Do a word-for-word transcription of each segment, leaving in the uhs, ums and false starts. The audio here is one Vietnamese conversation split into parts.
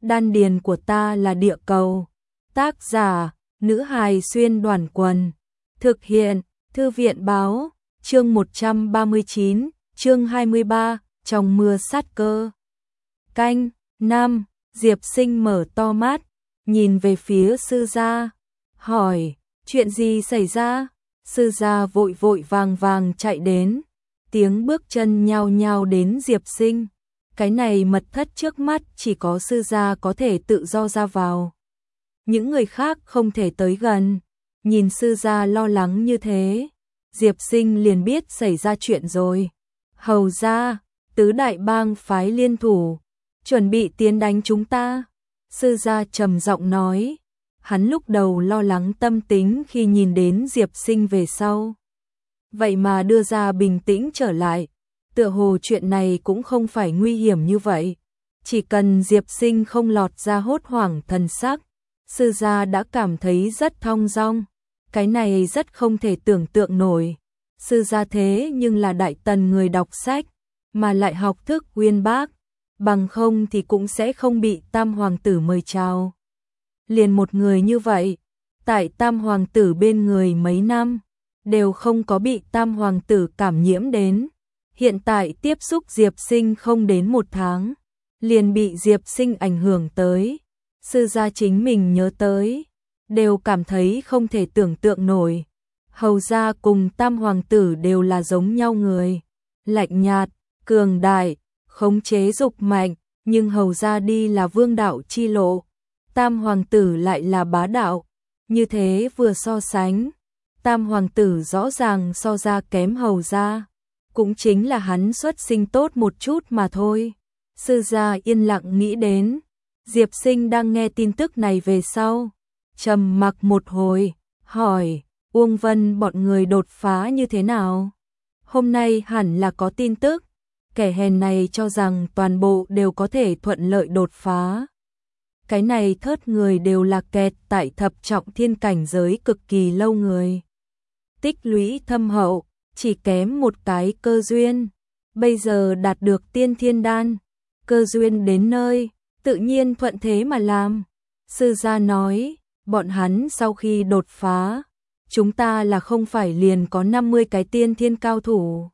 Đan điền của ta là địa cầu. Tác giả, nữ hài xuyên đoàn quần. Thực hiện, thư viện báo, chương một trăm ba mươi chín, chương hai mươi ba, trong mưa sát cơ. Canh, năm, Diệp Sinh mở to mắt, nhìn về phía sư gia, hỏi, chuyện gì xảy ra? Sư gia vội vội vàng vàng chạy đến, tiếng bước chân nhao nhao đến Diệp Sinh. Cái này mật thất trước mắt chỉ có sư gia có thể tự do ra vào. Những người khác không thể tới gần. Nhìn sư gia lo lắng như thế, Diệp Sinh liền biết xảy ra chuyện rồi. Hầu gia, tứ đại bang phái liên thủ, chuẩn bị tiến đánh chúng ta. Sư gia trầm giọng nói. Hắn lúc đầu lo lắng tâm tính khi nhìn đến Diệp Sinh về sau. Vậy mà đưa ra bình tĩnh trở lại. Tựa hồ chuyện này cũng không phải nguy hiểm như vậy. Chỉ cần Diệp Sinh không lọt ra hốt hoảng thần sắc, sư gia đã cảm thấy rất thong dong. Cái này rất không thể tưởng tượng nổi. Sư gia thế nhưng là đại tần người đọc sách, mà lại học thức uyên bác, bằng không thì cũng sẽ không bị Tam hoàng tử mời chào. Liền một người như vậy, tại Tam hoàng tử bên người mấy năm, đều không có bị Tam hoàng tử cảm nhiễm đến. Hiện tại tiếp xúc Diệp Sinh không đến một tháng, liền bị Diệp Sinh ảnh hưởng tới. Sư gia chính mình nhớ tới, đều cảm thấy không thể tưởng tượng nổi. Hầu gia cùng Tam hoàng tử đều là giống nhau người, lạnh nhạt, cường đại, khống chế dục mạnh, nhưng hầu gia đi là vương đạo chi lộ, Tam hoàng tử lại là bá đạo. Như thế vừa so sánh, Tam hoàng tử rõ ràng so ra kém hầu gia. Cũng chính là hắn xuất sinh tốt một chút mà thôi. Sư gia yên lặng nghĩ đến. Diệp Sinh đang nghe tin tức này về sau, trầm mặc một hồi, hỏi, Uông Vân bọn người đột phá như thế nào? Hôm nay hẳn là có tin tức. Kẻ hèn này cho rằng toàn bộ đều có thể thuận lợi đột phá. Cái này thớt người đều là kẹt tại thập trọng thiên cảnh giới cực kỳ lâu người. Tích lũy thâm hậu, chỉ kém một cái cơ duyên. Bây giờ đạt được tiên thiên đan, cơ duyên đến nơi, tự nhiên thuận thế mà làm. Sư gia nói, bọn hắn sau khi đột phá, chúng ta là không phải liền có năm mươi cái tiên thiên cao thủ.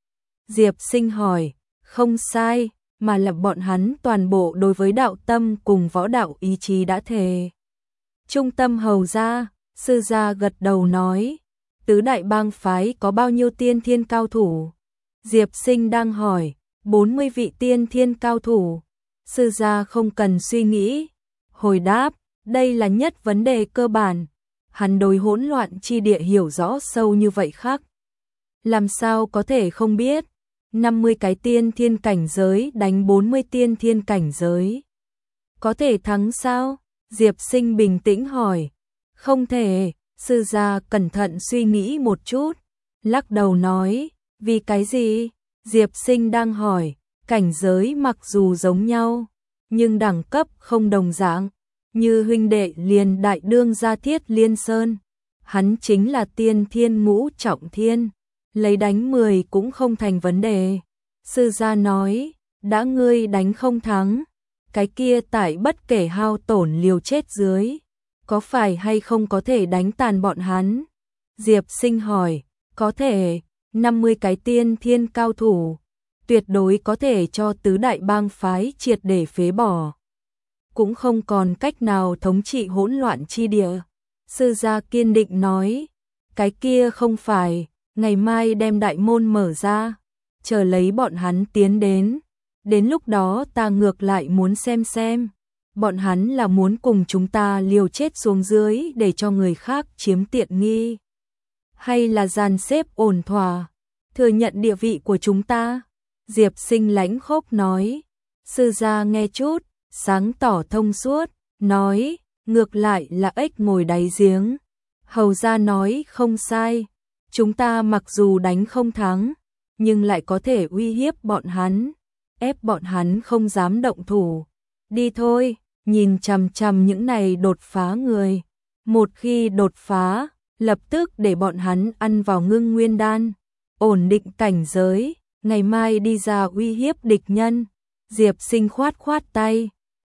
Diệp Sinh hỏi, không sai, mà là bọn hắn toàn bộ đối với đạo tâm cùng võ đạo ý chí đã thề. Trung tâm hầu gia, sư gia gật đầu nói, tứ đại bang phái có bao nhiêu tiên thiên cao thủ? Diệp Sinh đang hỏi, bốn mươi vị tiên thiên cao thủ. Sư gia không cần suy nghĩ, hồi đáp, đây là nhất vấn đề cơ bản. Hắn đối hỗn loạn chi địa hiểu rõ sâu như vậy khác. Làm sao có thể không biết, năm mươi cái tiên thiên cảnh giới đánh bốn mươi tiên thiên cảnh giới. Có thể thắng sao? Diệp Sinh bình tĩnh hỏi. Không thể. Sư gia cẩn thận suy nghĩ một chút, lắc đầu nói, vì cái gì? Diệp Sinh đang hỏi, cảnh giới mặc dù giống nhau, nhưng đẳng cấp không đồng dạng. Như huynh đệ liền đại đương gia Thiết Liên Sơn, hắn chính là tiên thiên ngũ trọng thiên, lấy đánh mười cũng không thành vấn đề. Sư gia nói, đã ngươi đánh không thắng, cái kia tại bất kể hao tổn liều chết dưới, có phải hay không có thể đánh tàn bọn hắn? Diệp Sinh hỏi, có thể, năm mươi cái tiên thiên cao thủ, tuyệt đối có thể cho tứ đại bang phái triệt để phế bỏ. Cũng không còn cách nào thống trị hỗn loạn chi địa. Sư gia kiên định nói, cái kia không phải, ngày mai đem đại môn mở ra, chờ lấy bọn hắn tiến đến. Đến lúc đó ta ngược lại muốn xem xem. Bọn hắn là muốn cùng chúng ta liều chết xuống dưới để cho người khác chiếm tiện nghi, hay là dàn xếp ổn thỏa, thừa nhận địa vị của chúng ta? Diệp Sinh lãnh khốc nói. Sư gia nghe chút, sáng tỏ thông suốt, nói, ngược lại là ếch ngồi đáy giếng. Hầu gia nói không sai, chúng ta mặc dù đánh không thắng, nhưng lại có thể uy hiếp bọn hắn, ép bọn hắn không dám động thủ. Đi thôi. Nhìn chằm chằm những này đột phá người. Một khi đột phá, lập tức để bọn hắn ăn vào ngưng nguyên đan, ổn định cảnh giới, ngày mai đi ra uy hiếp địch nhân. Diệp Sinh khoát khoát tay,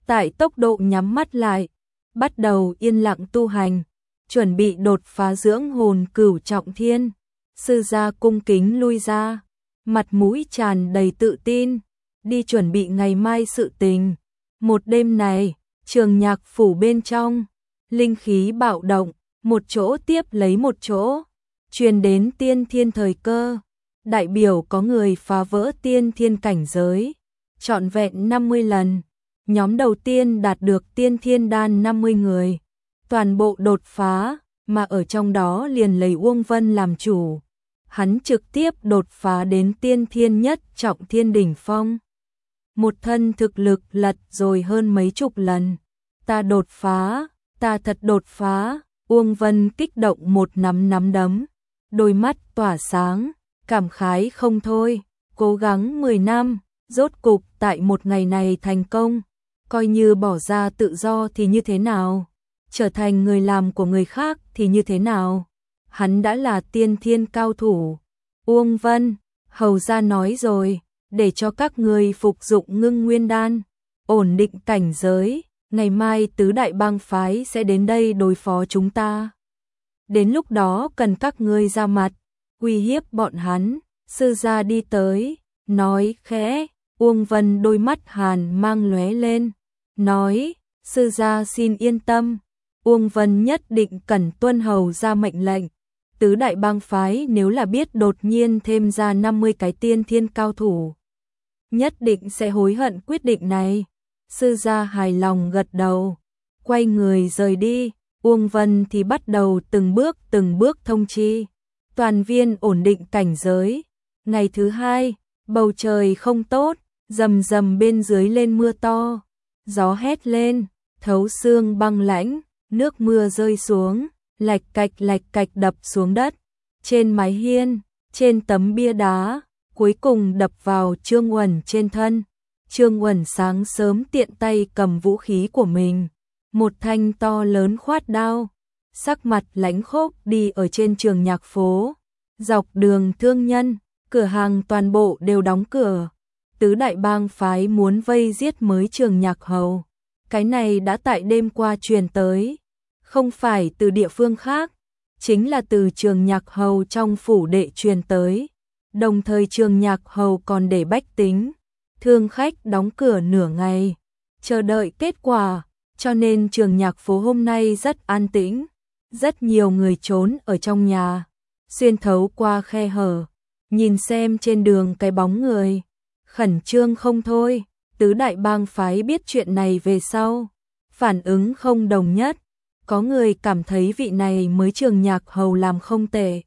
tại tốc độ nhắm mắt lại, bắt đầu yên lặng tu hành, chuẩn bị đột phá dưỡng hồn cửu trọng thiên. Sư gia cung kính lui ra, mặt mũi tràn đầy tự tin, đi chuẩn bị ngày mai sự tình. Một đêm này, Trường Nhạc phủ bên trong, linh khí bạo động, một chỗ tiếp lấy một chỗ, truyền đến tiên thiên thời cơ, đại biểu có người phá vỡ tiên thiên cảnh giới, trọn vẹn năm mươi lần. Nhóm đầu tiên đạt được tiên thiên đan năm mươi người, toàn bộ đột phá, mà ở trong đó liền lấy Uông Vân làm chủ. Hắn trực tiếp đột phá đến tiên thiên nhất trọng thiên đỉnh phong. Một thân thực lực lật rồi hơn mấy chục lần. Ta đột phá, ta thật đột phá. Uông Vân kích động một nắm nắm đấm, đôi mắt tỏa sáng, cảm khái không thôi. Cố gắng mười năm, rốt cục tại một ngày này thành công. Coi như bỏ ra tự do thì như thế nào? Trở thành người làm của người khác thì như thế nào? Hắn đã là tiên thiên cao thủ. Uông Vân, hầu gia nói rồi, để cho các người phục dụng ngưng nguyên đan, ổn định cảnh giới, ngày mai tứ đại bang phái sẽ đến đây đối phó chúng ta. Đến lúc đó cần các ngươi ra mặt, uy hiếp bọn hắn. Sư gia đi tới, nói khẽ. Uông Vân đôi mắt hàn mang lóe lên, nói, sư gia xin yên tâm, Uông Vân nhất định cần tuân hầu ra mệnh lệnh. Tứ đại bang phái nếu là biết đột nhiên thêm ra năm mươi cái tiên thiên cao thủ, nhất định sẽ hối hận quyết định này. Sư gia hài lòng gật đầu, quay người rời đi. Uông Vân thì bắt đầu từng bước từng bước thông chi, toàn viên ổn định cảnh giới. Ngày thứ hai, bầu trời không tốt, rầm rầm bên dưới lên mưa to, gió hét lên, thấu xương băng lãnh, nước mưa rơi xuống, lạch cạch lạch cạch đập xuống đất, trên mái hiên, trên tấm bia đá, cuối cùng đập vào Trương Uẩn trên thân. Trương Uẩn sáng sớm tiện tay cầm vũ khí của mình, một thanh to lớn khoát đao, sắc mặt lãnh khốc đi ở trên Trường Nhạc phố, dọc đường thương nhân, cửa hàng toàn bộ đều đóng cửa. Tứ đại bang phái muốn vây giết mới Trường Nhạc hầu. Cái này đã tại đêm qua truyền tới, không phải từ địa phương khác, chính là từ Trường Nhạc hầu trong phủ đệ truyền tới. Đồng thời Trường Nhạc hầu còn để bách tính, thương khách đóng cửa nửa ngày, chờ đợi kết quả, cho nên Trường Nhạc phố hôm nay rất an tĩnh. Rất nhiều người trốn ở trong nhà, xuyên thấu qua khe hở, nhìn xem trên đường cái bóng người, khẩn trương không thôi. Tứ đại bang phái biết chuyện này về sau, phản ứng không đồng nhất. Có người cảm thấy vị này mới Trường Nhạc hầu làm không tệ,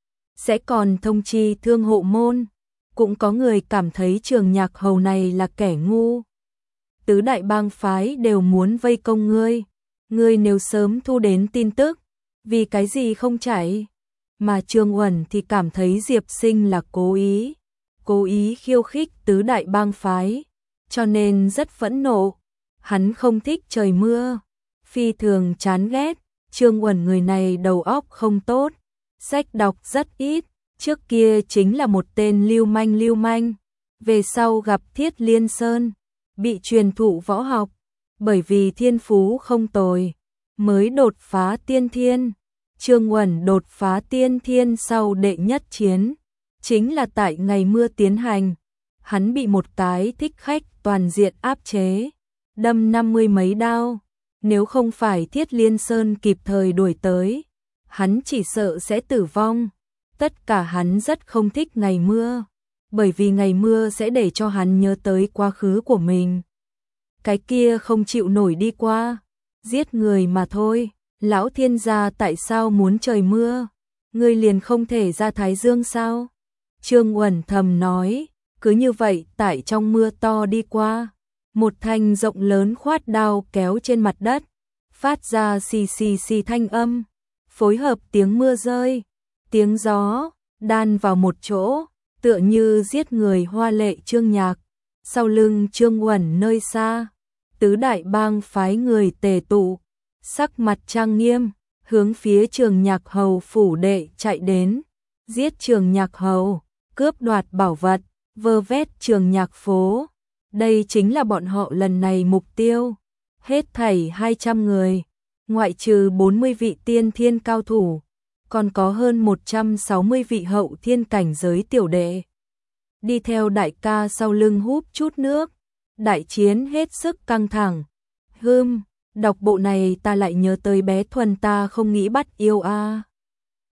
sẽ còn thông chi thương hộ môn. Cũng có người cảm thấy Trường Nhạc hầu này là kẻ ngu. Tứ đại bang phái đều muốn vây công ngươi, ngươi nếu sớm thu đến tin tức, vì cái gì không chạy? Mà Trương Uẩn thì cảm thấy Diệp Sinh là cố ý, cố ý khiêu khích tứ đại bang phái, cho nên rất phẫn nộ. Hắn không thích trời mưa, phi thường chán ghét. Trương Uẩn người này đầu óc không tốt, sách đọc rất ít, trước kia chính là một tên lưu manh lưu manh, về sau gặp Thiết Liên Sơn, bị truyền thụ võ học, bởi vì thiên phú không tồi, mới đột phá tiên thiên. Trương Uẩn đột phá tiên thiên sau đệ nhất chiến, chính là tại ngày mưa tiến hành. Hắn bị một cái thích khách toàn diện áp chế, đâm năm mươi mấy đao. Nếu không phải Thiết Liên Sơn kịp thời đuổi tới, hắn chỉ sợ sẽ tử vong. Tất cả hắn rất không thích ngày mưa, bởi vì ngày mưa sẽ để cho hắn nhớ tới quá khứ của mình. Cái kia không chịu nổi đi qua, giết người mà thôi. Lão thiên gia tại sao muốn trời mưa? Ngươi liền không thể ra Thái Dương sao? Trương Uẩn thầm nói, cứ như vậy tại trong mưa to đi qua. Một thanh rộng lớn khoát đao kéo trên mặt đất, phát ra xì xì xì thanh âm, phối hợp tiếng mưa rơi, tiếng gió, đan vào một chỗ, tựa như giết người hoa lệ Trương Nhạc. Sau lưng Trương Uẩn nơi xa, tứ đại bang phái người tề tụ, sắc mặt trang nghiêm, hướng phía Trường Nhạc hầu phủ đệ chạy đến, giết Trường Nhạc hầu, cướp đoạt bảo vật, vơ vét Trường Nhạc phố. Đây chính là bọn họ lần này mục tiêu. hết thảy hai trăm người, ngoại trừ bốn mươi vị tiên thiên cao thủ, còn có hơn một trăm sáu mươi vị hậu thiên cảnh giới tiểu đệ. Đi theo đại ca sau lưng húp chút nước, đại chiến hết sức căng thẳng. Hưm, đọc bộ này ta lại nhớ tới bé Thuần ta không nghĩ bắt yêu a.